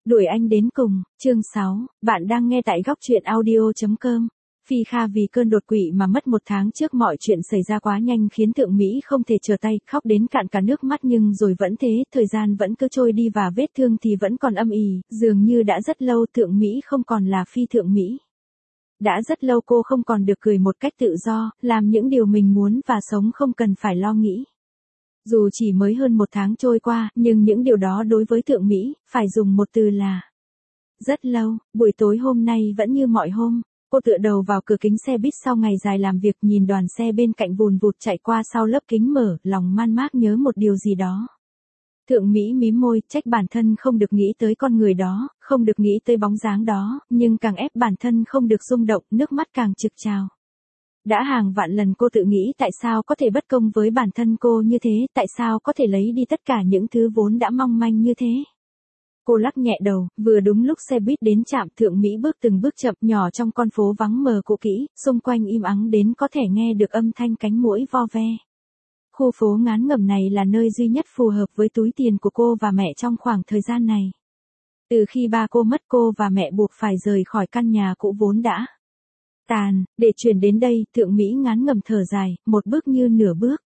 Đuổi anh đến cùng, chương 6, bạn đang nghe tại góc truyện audio.com. Phi Kha vì cơn đột quỵ mà mất 1 tháng trước mọi chuyện xảy ra quá nhanh khiến Thượng Mỹ không thể trở tay, khóc đến cạn cả nước mắt nhưng rồi vẫn thế, thời gian vẫn cứ trôi đi và vết thương thì vẫn còn âm ỉ, dường như đã rất lâu Thượng Mỹ không còn là Phi Thượng Mỹ. Đã rất lâu cô không còn được cười một cách tự do, làm những điều mình muốn và sống không cần phải lo nghĩ. Dù chỉ mới hơn 1 tháng trôi qua, nhưng những điều đó đối với Thượng Mỹ, phải dùng một từ là rất lâu. Buổi tối hôm nay vẫn như mọi hôm, cô tựa đầu vào cửa kính xe buýt sau ngày dài làm việc, nhìn đoàn xe bên cạnh vùn vụt chạy qua sau lớp kính mở, lòng man mác nhớ một điều gì đó. Thượng Mỹ mím môi, trách bản thân không được nghĩ tới con người đó, không được nghĩ tới bóng dáng đó, nhưng càng ép bản thân không được rung động, nước mắt càng trực trào. Đã hàng vạn lần cô tự nghĩ tại sao có thể bất công với bản thân cô như thế, tại sao có thể lấy đi tất cả những thứ vốn đã mong manh như thế. Cô lắc nhẹ đầu, vừa đúng lúc xe buýt đến trạm. Thượng Mỹ bước từng bước chậm nhỏ trong con phố vắng mờ cũ kỹ, xung quanh im ắng đến có thể nghe được âm thanh cánh muỗi vo ve. Khu phố ngán ngẩm này là nơi duy nhất phù hợp với túi tiền của cô và mẹ trong khoảng thời gian này. Từ khi ba cô mất, cô và mẹ buộc phải rời khỏi căn nhà cũ vốn đã tàn, để chuyển đến đây. Thượng Mỹ ngán ngẩm thở dài, một bước như nửa bước.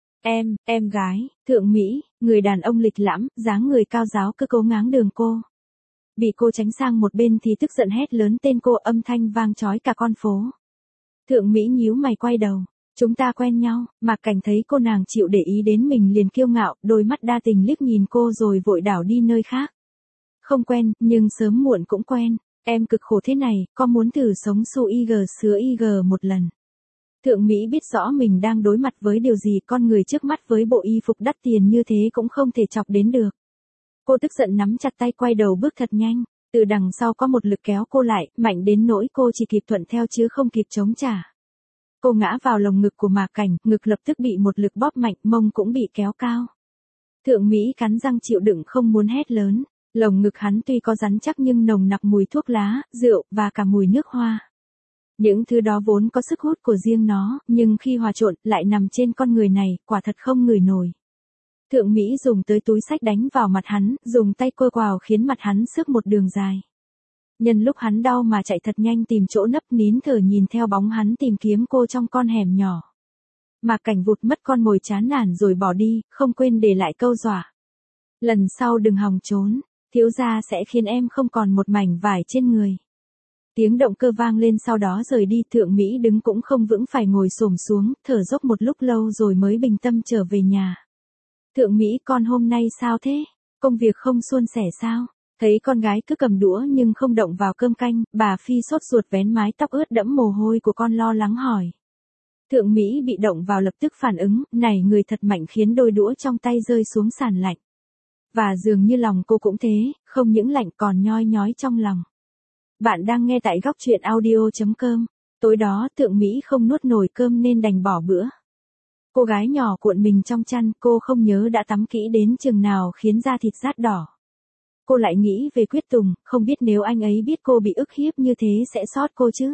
Em gái. Thượng Mỹ, người đàn ông lịch lãm, dáng người cao ráo cứ cố ngáng đường cô. Bị cô tránh sang một bên thì tức giận hét lớn tên cô, âm thanh vang chói cả con phố. Thượng Mỹ nhíu mày quay đầu. Chúng ta quen nhau. Mạc Cảnh thấy cô nàng chịu để ý đến mình liền kiêu ngạo, đôi mắt đa tình liếc nhìn cô rồi vội đảo đi nơi khác. Không quen, nhưng sớm muộn cũng quen. Em cực khổ thế này, có muốn thử sống su IG sứa IG một lần? Thượng Mỹ biết rõ mình đang đối mặt với điều gì, con người trước mắt với bộ y phục đắt tiền như thế cũng không thể chọc đến được. Cô tức giận nắm chặt tay quay đầu bước thật nhanh, từ đằng sau có một lực kéo cô lại, mạnh đến nỗi cô chỉ kịp thuận theo chứ không kịp chống trả. Cô ngã vào lồng ngực của Mạc Cảnh, ngực lập tức bị một lực bóp mạnh, mông cũng bị kéo cao. Thượng Mỹ cắn răng chịu đựng không muốn hét lớn. Lồng ngực hắn tuy có rắn chắc nhưng nồng nặc mùi thuốc lá, rượu, và cả mùi nước hoa. Những thứ đó vốn có sức hút của riêng nó, nhưng khi hòa trộn, lại nằm trên con người này, quả thật không ngửi nổi. Thượng Mỹ dùng tới túi xách đánh vào mặt hắn, dùng tay quơ quào khiến mặt hắn xước một đường dài. Nhân lúc hắn đau mà chạy thật nhanh tìm chỗ nấp, nín thở nhìn theo bóng hắn tìm kiếm cô trong con hẻm nhỏ. Mạc Cảnh vụt mất con mồi chán nản rồi bỏ đi, không quên để lại câu dọa. Lần sau đừng hòng trốn. Thiếu gia sẽ khiến em không còn một mảnh vải trên người. Tiếng động cơ vang lên sau đó rời đi. Thượng Mỹ đứng cũng không vững phải ngồi xổm xuống, thở dốc một lúc lâu rồi mới bình tâm trở về nhà. Thượng Mỹ, con hôm nay sao thế? Công việc không suôn sẻ sao? Thấy con gái cứ cầm đũa nhưng không động vào cơm canh, bà Phi sốt ruột vén mái tóc ướt đẫm mồ hôi của con lo lắng hỏi. Thượng Mỹ bị động vào lập tức phản ứng, này người thật mạnh khiến đôi đũa trong tay rơi xuống sàn lạnh. Và dường như lòng cô cũng thế, không những lạnh còn nhoi nhói trong lòng. Bạn đang nghe tại góc truyện audio.com. Tối đó Thượng Mỹ không nuốt nổi cơm nên đành bỏ bữa. Cô gái nhỏ cuộn mình trong chăn, cô không nhớ đã tắm kỹ đến chừng nào khiến da thịt rát đỏ. Cô lại nghĩ về Quyết Tùng, không biết nếu anh ấy biết cô bị ức hiếp như thế sẽ xót cô chứ.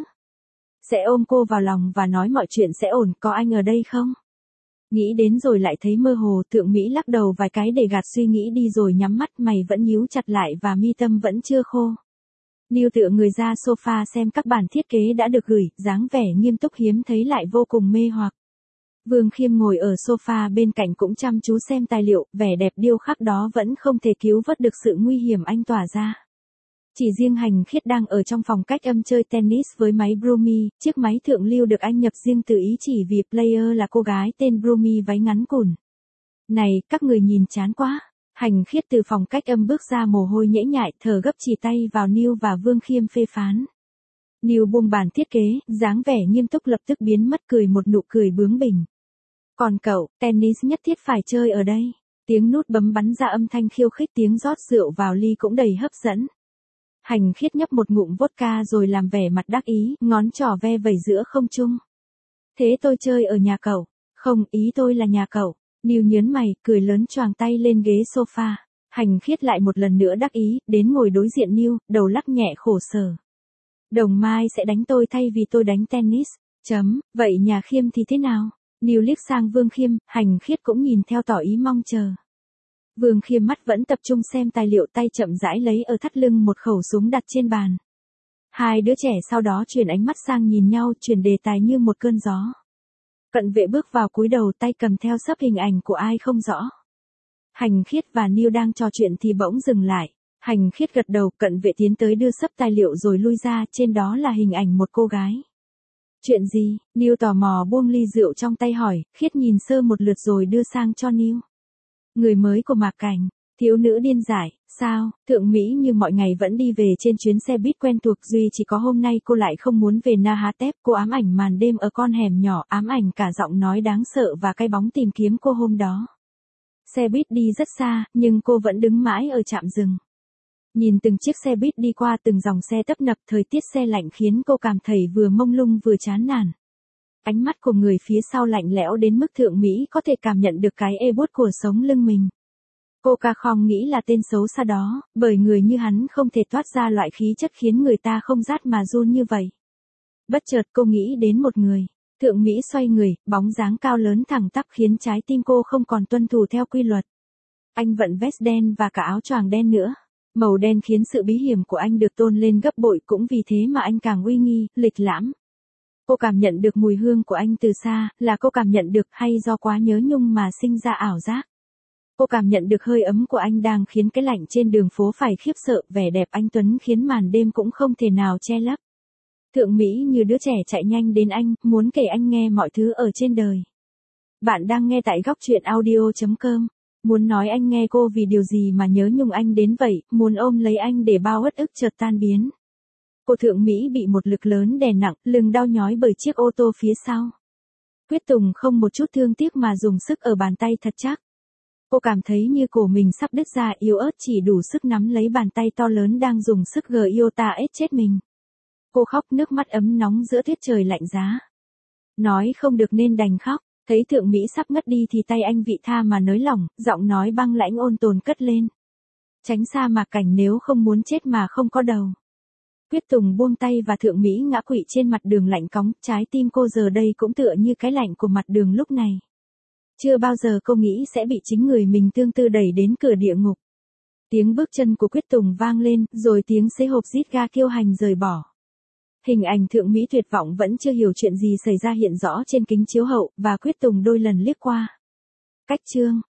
Sẽ ôm cô vào lòng và nói mọi chuyện sẽ ổn, có anh ở đây không? Nghĩ đến rồi lại thấy mơ hồ. Thượng Mỹ lắc đầu vài cái để gạt suy nghĩ đi rồi nhắm mắt, mày vẫn nhíu chặt lại và mi tâm vẫn chưa khô. Níu tựa người ra sofa xem các bản thiết kế đã được gửi, dáng vẻ nghiêm túc hiếm thấy lại vô cùng mê hoặc. Vương Khiêm ngồi ở sofa bên cạnh cũng chăm chú xem tài liệu, vẻ đẹp điêu khắc đó vẫn không thể cứu vớt được sự nguy hiểm anh tỏa ra. Chỉ riêng Hành Khiết đang ở trong phòng cách âm chơi tennis với máy Broomy, chiếc máy thượng lưu được anh nhập riêng từ Ý chỉ vì player là cô gái tên Broomy váy ngắn cùn. Này, các người nhìn chán quá. Hành Khiết từ phòng cách âm bước ra mồ hôi nhễ nhại, thở gấp chỉ tay vào Neil và Vương Khiêm phê phán. Neil buông bàn thiết kế, dáng vẻ nghiêm túc lập tức biến mất, cười một nụ cười bướng bỉnh. Còn cậu, tennis nhất thiết phải chơi ở đây. Tiếng nút bấm bắn ra âm thanh khiêu khích, tiếng rót rượu vào ly cũng đầy hấp dẫn. Hành Khiết nhấp một ngụm vodka rồi làm vẻ mặt đắc ý, ngón trỏ ve vẩy giữa không trung. Thế tôi chơi ở nhà cậu. Không, ý tôi là nhà cậu. Neil nhớn mày, cười lớn choàng tay lên ghế sofa. Hành Khiết lại một lần nữa đắc ý, đến ngồi đối diện Neil, đầu lắc nhẹ khổ sở. Đồng Mai sẽ đánh tôi thay vì tôi đánh tennis. Vậy nhà Khiêm thì thế nào? Neil liếc sang Vương Khiêm, Hành Khiết cũng nhìn theo tỏ ý mong chờ. Vương Khiêm mắt vẫn tập trung xem tài liệu, tay chậm rãi lấy ở thắt lưng một khẩu súng đặt trên bàn. Hai đứa trẻ sau đó chuyển ánh mắt sang nhìn nhau, chuyển đề tài như một cơn gió. Cận vệ bước vào cúi đầu, tay cầm theo sấp hình ảnh của ai không rõ. Hành Khiết và Neil đang trò chuyện thì bỗng dừng lại. Hành Khiết gật đầu, cận vệ tiến tới đưa sấp tài liệu rồi lui ra, trên đó là hình ảnh một cô gái. Chuyện gì? Neil tò mò buông ly rượu trong tay hỏi, Khiết nhìn sơ một lượt rồi đưa sang cho Neil. Người mới của Mạc Cảnh. Thiếu nữ điên dại, sao? Thượng Mỹ như mọi ngày vẫn đi về trên chuyến xe buýt quen thuộc, duy chỉ có hôm nay cô lại không muốn về Nahatep. Cô ám ảnh màn đêm ở con hẻm nhỏ, ám ảnh cả giọng nói đáng sợ và cái bóng tìm kiếm cô hôm đó. Xe buýt đi rất xa, nhưng cô vẫn đứng mãi ở trạm dừng. Nhìn từng chiếc xe buýt đi qua, từng dòng xe tấp nập, thời tiết xe lạnh khiến cô cảm thấy vừa mông lung vừa chán nản. Ánh mắt của người phía sau lạnh lẽo đến mức Thượng Mỹ có thể cảm nhận được cái ê buốt của sống lưng mình. Cô ca không nghĩ là tên xấu xa đó, bởi người như hắn không thể toát ra loại khí chất khiến người ta không rát mà run như vậy. Bất chợt cô nghĩ đến một người. Thượng Mỹ xoay người, bóng dáng cao lớn thẳng tắp khiến trái tim cô không còn tuân thủ theo quy luật. Anh vận vest đen và cả áo choàng đen nữa. Màu đen khiến sự bí hiểm của anh được tôn lên gấp bội, cũng vì thế mà anh càng uy nghi, lịch lãm. Cô cảm nhận được mùi hương của anh từ xa, là cô cảm nhận được, hay do quá nhớ nhung mà sinh ra ảo giác. Cô cảm nhận được hơi ấm của anh đang khiến cái lạnh trên đường phố phải khiếp sợ, vẻ đẹp anh tuấn khiến màn đêm cũng không thể nào che lấp. Thượng Mỹ như đứa trẻ chạy nhanh đến anh, muốn kể anh nghe mọi thứ ở trên đời. Bạn đang nghe tại góc truyện audio.com. Muốn nói anh nghe cô vì điều gì mà nhớ nhung anh đến vậy, muốn ôm lấy anh để bao uất ức chợt tan biến. Cô Thượng Mỹ bị một lực lớn đè nặng, lưng đau nhói bởi chiếc ô tô phía sau. Quyết Tùng không một chút thương tiếc mà dùng sức ở bàn tay thật chắc. Cô cảm thấy như cổ mình sắp đứt ra, yếu ớt chỉ đủ sức nắm lấy bàn tay to lớn đang dùng sức iota ết chết mình. Cô khóc nước mắt ấm nóng giữa tiết trời lạnh giá. Nói không được nên đành khóc, thấy Thượng Mỹ sắp ngất đi thì tay anh vị tha mà nới lỏng, giọng nói băng lãnh ôn tồn cất lên. Tránh xa Mạc Cảnh nếu không muốn chết mà không có đầu. Quyết Tùng buông tay và Thượng Mỹ ngã quỵ trên mặt đường lạnh cóng, trái tim cô giờ đây cũng tựa như cái lạnh của mặt đường lúc này. Chưa bao giờ cô nghĩ sẽ bị chính người mình tương tư đẩy đến cửa địa ngục. Tiếng bước chân của Quyết Tùng vang lên, rồi tiếng xế hộp rít ga kiêu hành rời bỏ. Hình ảnh Thượng Mỹ tuyệt vọng vẫn chưa hiểu chuyện gì xảy ra hiện rõ trên kính chiếu hậu, và Quyết Tùng đôi lần liếc qua. Cách chương.